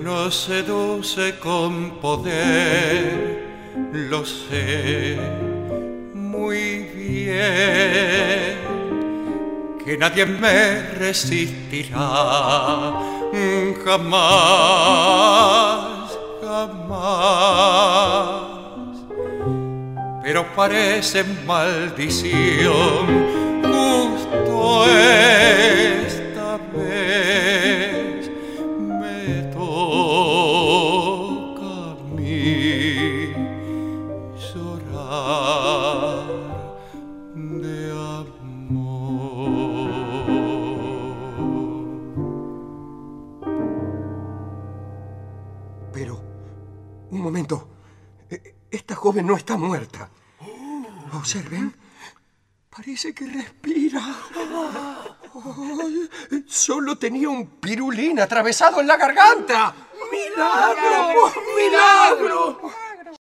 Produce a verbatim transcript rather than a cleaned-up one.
uno seduce con poder, lo sé muy bien, que nadie me resistirá, jamás, jamás. Pero parece maldición, justo esta vez me toca a mí llorar de amor. Pero, un momento, esta joven no está muerta. Observen, parece que respira. Ay, solo tenía un pirulín atravesado en la garganta. ¡Milagro! ¡Milagro!